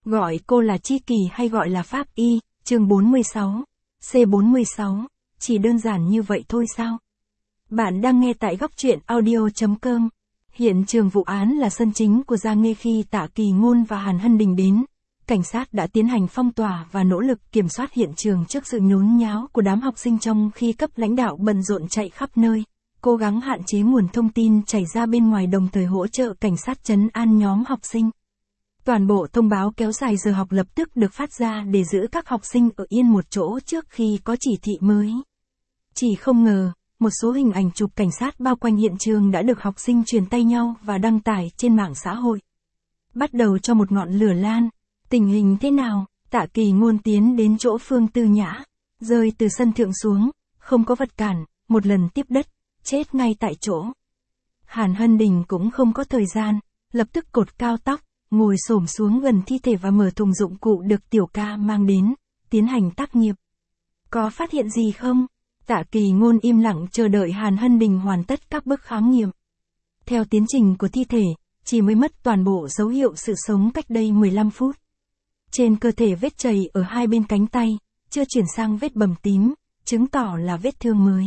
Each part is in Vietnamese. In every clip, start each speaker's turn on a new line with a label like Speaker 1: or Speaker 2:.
Speaker 1: Gọi cô là tri kỷ hay gọi là pháp y, chương 46, C46, chỉ đơn giản như vậy thôi sao? Bạn đang nghe tại góc truyện audio.com. Hiện trường vụ án là sân chính của Gia Nghê khi Tạ Kỳ Ngôn và Hàn Hân Đình đến. Cảnh sát đã tiến hành phong tỏa và nỗ lực kiểm soát hiện trường trước sự nhốn nháo của đám học sinh trong khi cấp lãnh đạo bận rộn chạy khắp nơi, cố gắng hạn chế nguồn thông tin chảy ra bên ngoài đồng thời hỗ trợ cảnh sát trấn an nhóm học sinh. Toàn bộ thông báo kéo dài giờ học lập tức được phát ra để giữ các học sinh ở yên một chỗ trước khi có chỉ thị mới. Chỉ không ngờ, một số hình ảnh chụp cảnh sát bao quanh hiện trường đã được học sinh truyền tay nhau và đăng tải trên mạng xã hội. Bắt đầu cho một ngọn lửa lan. Tình hình thế nào? Tạ Kỳ Ngôn tiến đến chỗ Phương Tư Nhã, rơi từ sân thượng xuống, không có vật cản, một lần tiếp đất, chết ngay tại chỗ. Hàn Hân Đình cũng không có thời gian, lập tức cột cao tóc, ngồi xổm xuống gần thi thể và mở thùng dụng cụ được Tiểu Ca mang đến, tiến hành tác nghiệp. Có phát hiện gì không? Tạ Kỳ Ngôn im lặng chờ đợi Hàn Hân Đình hoàn tất các bước khám nghiệm. Theo tiến trình của thi thể, chỉ mới mất toàn bộ dấu hiệu sự sống cách đây 15 phút. Trên cơ thể vết chày ở hai bên cánh tay, chưa chuyển sang vết bầm tím, chứng tỏ là vết thương mới.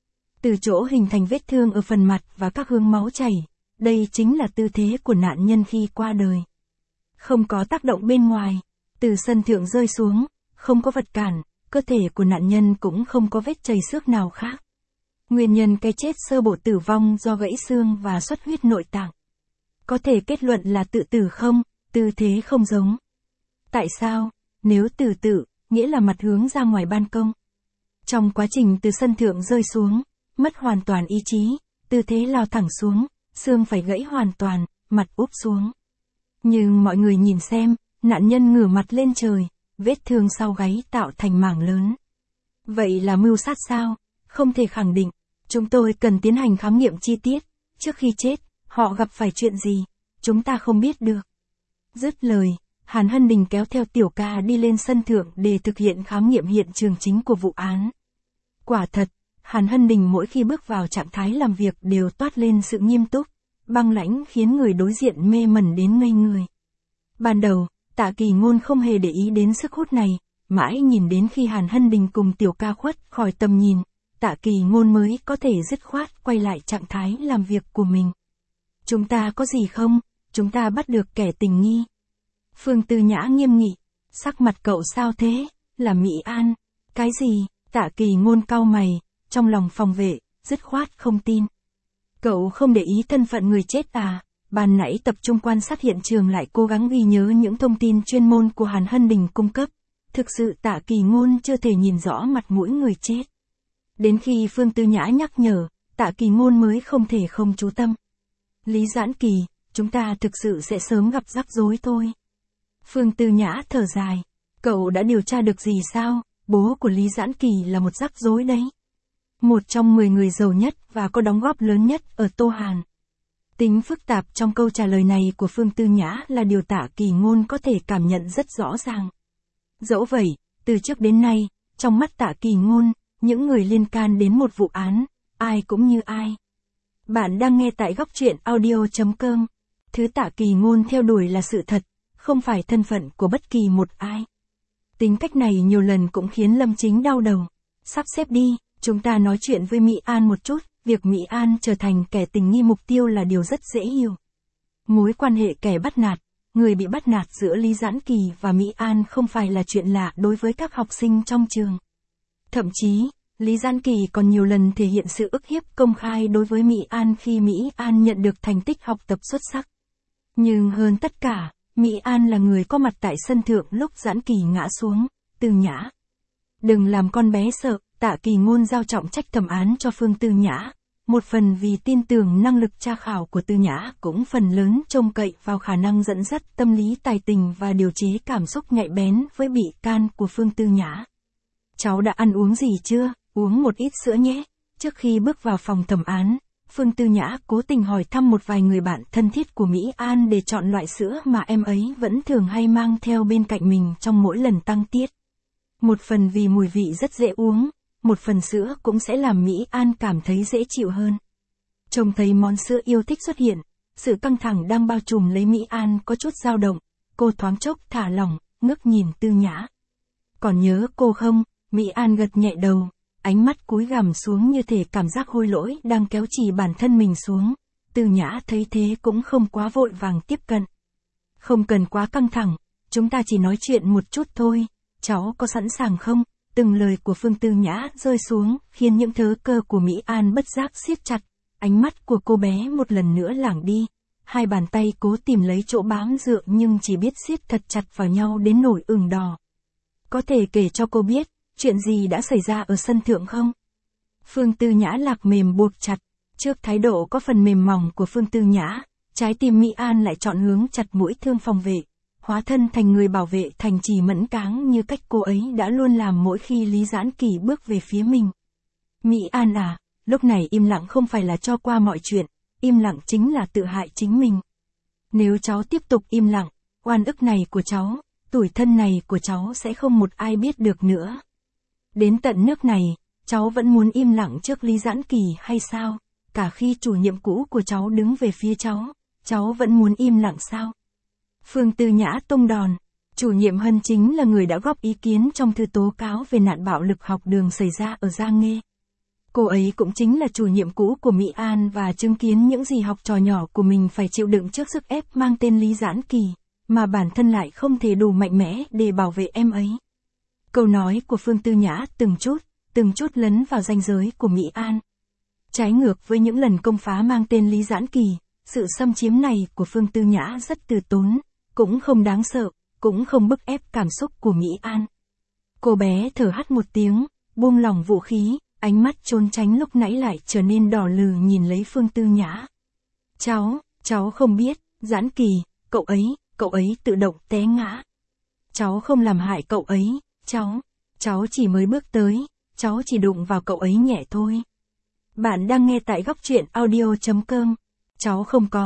Speaker 1: Từ chỗ hình thành vết thương ở phần mặt và các hướng máu chảy, đây chính là tư thế của nạn nhân khi qua đời. Không có tác động bên ngoài, từ sân thượng rơi xuống, không có vật cản, cơ thể của nạn nhân cũng không có vết chày xước nào khác. Nguyên nhân cái chết sơ bộ tử vong do gãy xương và xuất huyết nội tạng. Có thể kết luận là tự tử không, tư thế không giống. Tại sao? Nếu tự tử, nghĩa là mặt hướng ra ngoài ban công. Trong quá trình từ sân thượng rơi xuống, mất hoàn toàn ý chí, tư thế lao thẳng xuống, xương phải gãy hoàn toàn, mặt úp xuống. Nhưng mọi người nhìn xem, nạn nhân ngửa mặt lên trời, vết thương sau gáy tạo thành mảng lớn. Vậy là mưu sát sao? Không thể khẳng định. Chúng tôi cần tiến hành khám nghiệm chi tiết. Trước khi chết, họ gặp phải chuyện gì? Chúng ta không biết được. Dứt lời, Hàn Hân Đình kéo theo Tiểu Ca đi lên sân thượng để thực hiện khám nghiệm hiện trường chính của vụ án. Quả thật, Hàn Hân Đình mỗi khi bước vào trạng thái làm việc đều toát lên sự nghiêm túc, băng lãnh khiến người đối diện mê mẩn đến ngây người. Ban đầu, Tạ Kỳ Ngôn không hề để ý đến sức hút này, mãi nhìn đến khi Hàn Hân Đình cùng Tiểu Ca khuất khỏi tầm nhìn, Tạ Kỳ Ngôn mới có thể dứt khoát quay lại trạng thái làm việc của mình. Chúng ta có gì không? Chúng ta bắt được kẻ tình nghi. Phương Tư Nhã nghiêm nghị, sắc mặt cậu sao thế? Là Mỹ An. Cái gì? Tạ Kỳ Ngôn cau mày, trong lòng phòng vệ, dứt khoát không tin. Cậu không để ý thân phận người chết à? Ban nãy tập trung quan sát hiện trường lại cố gắng ghi nhớ những thông tin chuyên môn của Hàn Hân Đình cung cấp. Thực sự Tạ Kỳ Ngôn chưa thể nhìn rõ mặt mũi người chết. Đến khi Phương Tư Nhã nhắc nhở, Tạ Kỳ Ngôn mới không thể không chú tâm. Lý Giãn Kỳ, chúng ta thực sự sẽ sớm gặp rắc rối thôi. Phương Tư Nhã thở dài, cậu đã điều tra được gì sao? Bố của Lý Giãn Kỳ là một rắc rối đấy. Một trong 10 người giàu nhất và có đóng góp lớn nhất ở Tô Hàn. Tính phức tạp trong câu trả lời này của Phương Tư Nhã là điều Tạ Kỳ Ngôn có thể cảm nhận rất rõ ràng. Dẫu vậy, từ trước đến nay, trong mắt Tạ Kỳ Ngôn, những người liên can đến một vụ án, ai cũng như ai. Bạn đang nghe tại góc truyện audio.com. Thứ Tạ Kỳ Ngôn theo đuổi là sự thật, không phải thân phận của bất kỳ một ai. Tính cách này nhiều lần cũng khiến Lâm Chính đau đầu. Sắp xếp đi, chúng ta nói chuyện với Mỹ An một chút. Việc Mỹ An trở thành kẻ tình nghi mục tiêu là điều rất dễ hiểu. Mối quan hệ kẻ bắt nạt, người bị bắt nạt giữa Lý Giãn Kỳ và Mỹ An không phải là chuyện lạ đối với các học sinh trong trường. Thậm chí, Lý Giãn Kỳ còn nhiều lần thể hiện sự ức hiếp công khai đối với Mỹ An khi Mỹ An nhận được thành tích học tập xuất sắc. Nhưng hơn tất cả, Mỹ An là người có mặt tại sân thượng lúc Giãn Kỳ ngã xuống. Tư Nhã, đừng làm con bé sợ. Tạ Kỳ Ngôn giao trọng trách thẩm án cho Phương Tư Nhã, một phần vì tin tưởng năng lực tra khảo của Tư Nhã cũng phần lớn trông cậy vào khả năng dẫn dắt tâm lý tài tình và điều chế cảm xúc nhạy bén với bị can của Phương Tư Nhã. Cháu đã ăn uống gì chưa? Uống một ít sữa nhé. Trước khi bước vào phòng thẩm án, Phương Tư Nhã cố tình hỏi thăm một vài người bạn thân thiết của Mỹ An để chọn loại sữa mà em ấy vẫn thường hay mang theo bên cạnh mình trong mỗi lần tăng tiết. Một phần vì mùi vị rất dễ uống. Một phần sữa cũng sẽ làm Mỹ An cảm thấy dễ chịu hơn. Trông thấy món sữa yêu thích xuất hiện, sự căng thẳng đang bao trùm lấy Mỹ An có chút dao động, cô thoáng chốc thả lỏng, ngước nhìn Tư Nhã. Còn nhớ cô không? Mỹ An gật nhẹ đầu, ánh mắt cúi gằm xuống như thể cảm giác hối lỗi đang kéo chì bản thân mình xuống. Tư Nhã thấy thế cũng không quá vội vàng tiếp cận. Không cần quá căng thẳng, chúng ta chỉ nói chuyện một chút thôi, cháu có sẵn sàng không? Từng lời của Phương Tư Nhã rơi xuống, khiến những thớ cơ của Mỹ An bất giác siết chặt, ánh mắt của cô bé một lần nữa lảng đi. Hai bàn tay cố tìm lấy chỗ bám dựa nhưng chỉ biết siết thật chặt vào nhau đến nỗi ửng đỏ. Có thể kể cho cô biết, chuyện gì đã xảy ra ở sân thượng không? Phương Tư Nhã lạc mềm buộc chặt, trước thái độ có phần mềm mỏng của Phương Tư Nhã, trái tim Mỹ An lại chọn hướng chặt mũi thương phòng vệ, hóa thân thành người bảo vệ thành trì mẫn cáng như cách cô ấy đã luôn làm mỗi khi Lý Giãn Kỳ bước về phía mình. Mỹ An à, lúc này im lặng không phải là cho qua mọi chuyện, im lặng chính là tự hại chính mình. Nếu cháu tiếp tục im lặng, oan ức này của cháu, tủi thân này của cháu sẽ không một ai biết được nữa. Đến tận nước này, cháu vẫn muốn im lặng trước Lý Giãn Kỳ hay sao? Cả khi chủ nhiệm cũ của cháu đứng về phía cháu vẫn muốn im lặng sao? Phương Tư Nhã tung đòn. Chủ nhiệm Hân chính là người đã góp ý kiến trong thư tố cáo về nạn bạo lực học đường xảy ra ở Gia Nghê. Cô ấy cũng chính là chủ nhiệm cũ của Mỹ An và chứng kiến những gì học trò nhỏ của mình phải chịu đựng trước sức ép mang tên Lý Giãn Kỳ, mà bản thân lại không thể đủ mạnh mẽ để bảo vệ em ấy. Câu nói của Phương Tư Nhã từng chút lấn vào ranh giới của Mỹ An. Trái ngược với những lần công phá mang tên Lý Giãn Kỳ, sự xâm chiếm này của Phương Tư Nhã rất từ tốn, cũng không đáng sợ, cũng không bức ép cảm xúc của Mỹ An. Cô bé thở hắt một tiếng, buông lỏng vũ khí, ánh mắt trốn tránh lúc nãy lại trở nên đỏ lừ nhìn lấy Phương Tư Nhã. Cháu không biết, Giãn Kỳ, cậu ấy tự động té ngã. Cháu không làm hại cậu ấy, cháu chỉ mới bước tới, cháu chỉ đụng vào cậu ấy nhẹ thôi. Bạn đang nghe tại góc truyện audio.com. Cháu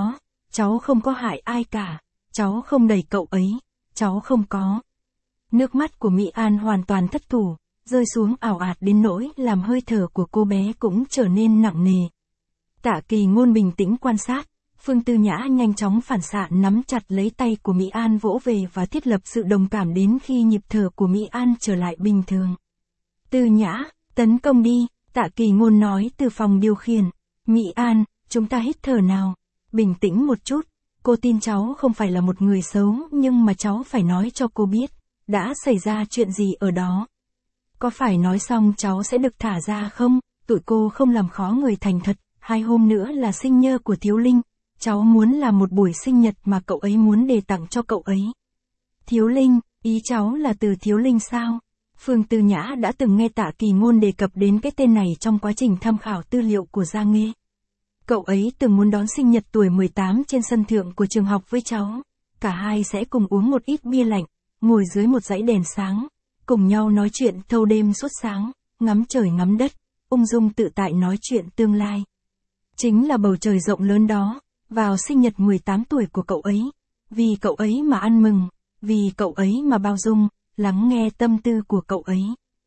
Speaker 1: không có hại ai cả, cháu không đẩy cậu ấy, cháu không có. Nước mắt của Mỹ An hoàn toàn thất thủ, rơi xuống ảo ạt đến nỗi làm hơi thở của cô bé cũng trở nên nặng nề. Tạ Kỳ Ngôn bình tĩnh quan sát, Phương Tư Nhã nhanh chóng phản xạ nắm chặt lấy tay của Mỹ An vỗ về và thiết lập sự đồng cảm đến khi nhịp thở của Mỹ An trở lại bình thường. Tư Nhã, tấn công đi, Tạ Kỳ Ngôn nói từ phòng điều khiển. Mỹ An, chúng ta hít thở nào, bình tĩnh một chút, cô tin cháu không phải là một người xấu nhưng mà cháu phải nói cho cô biết, đã xảy ra chuyện gì ở đó. Có phải nói xong cháu sẽ được thả ra không? Tụi cô không làm khó người thành thật, 2 hôm nữa là sinh nhơ của Thiếu Linh, cháu muốn làm một buổi sinh nhật mà cậu ấy muốn đề tặng cho cậu ấy. Thiếu Linh, ý cháu là từ Thiếu Linh sao? Phương Tư Nhã đã từng nghe Tạ Kỳ Ngôn đề cập đến cái tên này trong quá trình tham khảo tư liệu của Gia Nghê. Cậu ấy từng muốn đón sinh nhật tuổi 18 trên sân thượng của trường học với cháu. Cả hai sẽ cùng uống một ít bia lạnh, ngồi dưới một dãy đèn sáng, cùng nhau nói chuyện thâu đêm suốt sáng, ngắm trời ngắm đất, ung dung tự tại nói chuyện tương lai. Chính là bầu trời rộng lớn đó, vào sinh nhật 18 tuổi của cậu ấy. Vì cậu ấy mà ăn mừng, vì cậu ấy mà bao dung, lắng nghe tâm tư của cậu ấy.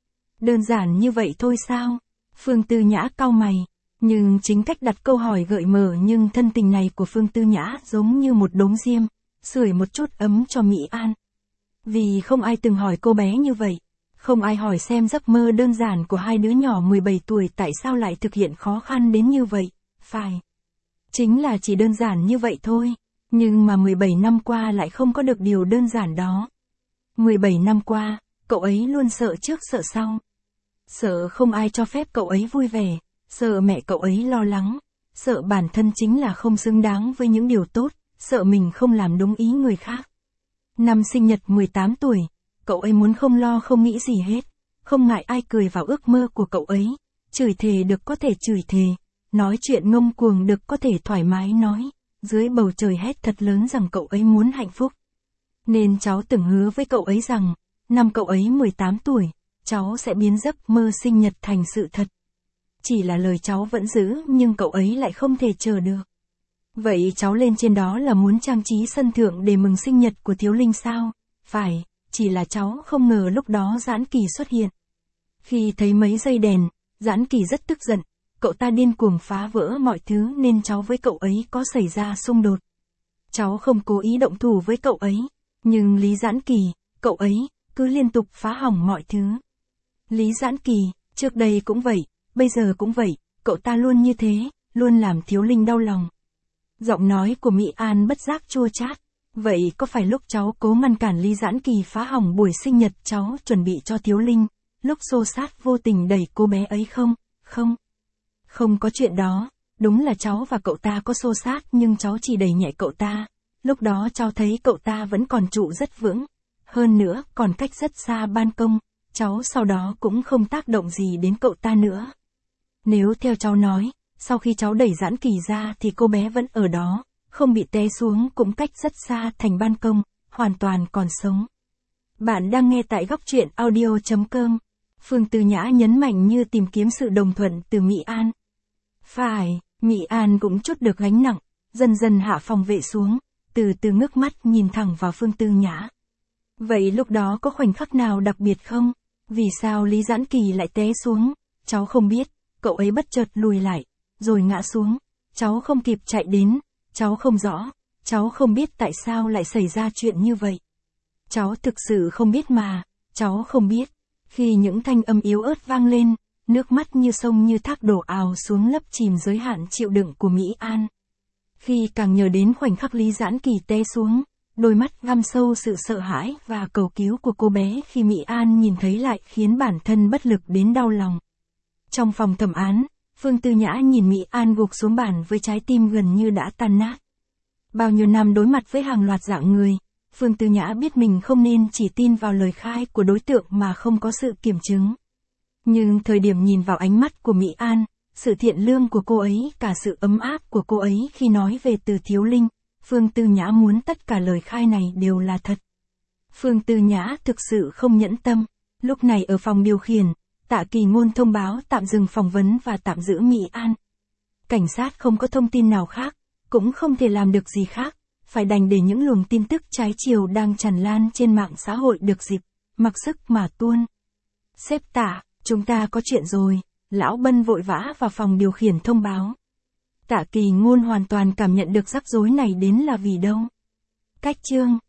Speaker 1: Đơn giản như vậy thôi sao? Phương Tư Nhã cau mày. Nhưng chính cách đặt câu hỏi gợi mở nhưng thân tình này của Phương Tư Nhã giống như một đống diêm, sưởi một chút ấm cho Mỹ An. Vì không ai từng hỏi cô bé như vậy, không ai hỏi xem giấc mơ đơn giản của hai đứa nhỏ 17 tuổi tại sao lại thực hiện khó khăn đến như vậy, phải. Chính là chỉ đơn giản như vậy thôi, nhưng mà 17 năm qua lại không có được điều đơn giản đó. 17 năm qua, cậu ấy luôn sợ trước sợ sau. Sợ không ai cho phép cậu ấy vui vẻ, sợ mẹ cậu ấy lo lắng, sợ bản thân chính là không xứng đáng với những điều tốt, sợ mình không làm đúng ý người khác. Năm sinh nhật 18 tuổi, cậu ấy muốn không lo không nghĩ gì hết, không ngại ai cười vào ước mơ của cậu ấy, chửi thề được có thể chửi thề, nói chuyện ngông cuồng được có thể thoải mái nói, dưới bầu trời hét thật lớn rằng cậu ấy muốn hạnh phúc. Nên cháu từng hứa với cậu ấy rằng, năm cậu ấy 18 tuổi, cháu sẽ biến giấc mơ sinh nhật thành sự thật. Chỉ là lời cháu vẫn giữ nhưng cậu ấy lại không thể chờ được. Vậy cháu lên trên đó là muốn trang trí sân thượng để mừng sinh nhật của Thiếu Linh sao? Phải, chỉ là cháu không ngờ lúc đó Giãn Kỳ xuất hiện. Khi thấy mấy dây đèn, Giãn Kỳ rất tức giận, cậu ta điên cuồng phá vỡ mọi thứ nên cháu với cậu ấy có xảy ra xung đột. Cháu không cố ý động thủ với cậu ấy, Nhưng Lý Giãn Kỳ, cậu ấy, cứ liên tục phá hỏng mọi thứ. Lý Giãn Kỳ, trước đây cũng vậy, bây giờ cũng vậy, cậu ta luôn như thế, luôn làm Thiếu Linh đau lòng. Giọng nói của Mỹ An bất giác chua chát. Vậy có phải lúc cháu cố ngăn cản Lý Giãn Kỳ phá hỏng buổi sinh nhật cháu chuẩn bị cho Thiếu Linh, lúc xô sát vô tình đẩy cô bé ấy không? Không. Không có chuyện đó, đúng là cháu và cậu ta có xô sát nhưng cháu chỉ đẩy nhẹ cậu ta. Lúc đó cháu thấy cậu ta vẫn còn trụ rất vững. Hơn nữa, còn cách rất xa ban công, cháu sau đó cũng không tác động gì đến cậu ta nữa. Nếu theo cháu nói, sau khi cháu đẩy Giãn Kỳ ra thì cô bé vẫn ở đó, không bị té xuống cũng cách rất xa thành ban công, hoàn toàn còn sống. Bạn đang nghe tại góc truyện audio.com. Phương Tư Nhã nhấn mạnh như tìm kiếm sự đồng thuận từ Mỹ An. Phải, Mỹ An cũng chút được gánh nặng, dần dần hạ phòng vệ xuống, từ từ ngước mắt nhìn thẳng vào Phương Tư Nhã. Vậy lúc đó có khoảnh khắc nào đặc biệt không? Vì sao Lý Giãn Kỳ lại té xuống? Cháu không biết, cậu ấy bất chợt lùi lại, rồi ngã xuống. Cháu không kịp chạy đến, cháu không rõ, cháu không biết tại sao lại xảy ra chuyện như vậy. Cháu thực sự không biết mà, cháu không biết. Khi những thanh âm yếu ớt vang lên, nước mắt như sông như thác đổ ào xuống lấp chìm giới hạn chịu đựng của Mỹ An. Khi càng nhớ đến khoảnh khắc Lý Giãn Kỳ té xuống, đôi mắt găm sâu sự sợ hãi và cầu cứu của cô bé khi Mỹ An nhìn thấy lại khiến bản thân bất lực đến đau lòng. Trong phòng thẩm án, Phương Tư Nhã nhìn Mỹ An gục xuống bàn với trái tim gần như đã tan nát. Bao nhiêu năm đối mặt với hàng loạt dạng người, Phương Tư Nhã biết mình không nên chỉ tin vào lời khai của đối tượng mà không có sự kiểm chứng. Nhưng thời điểm nhìn vào ánh mắt của Mỹ An, sự thiện lương của cô ấy, cả sự ấm áp của cô ấy khi nói về Từ Thiếu Linh, Phương Tư Nhã muốn tất cả lời khai này đều là thật. Phương Tư Nhã thực sự không nhẫn tâm. Lúc này ở phòng điều khiển, Tạ Kỳ Ngôn thông báo tạm dừng phỏng vấn và tạm giữ Mỹ An. Cảnh sát không có thông tin nào khác, cũng không thể làm được gì khác, phải đành để những luồng tin tức trái chiều đang tràn lan trên mạng xã hội được dịp, mặc sức mà tuôn. Sếp Tạ, chúng ta có chuyện rồi, Lão Bân vội vã vào phòng điều khiển thông báo. Tạ Kỳ Ngôn hoàn toàn cảm nhận được rắc rối này đến là vì đâu. Cách chương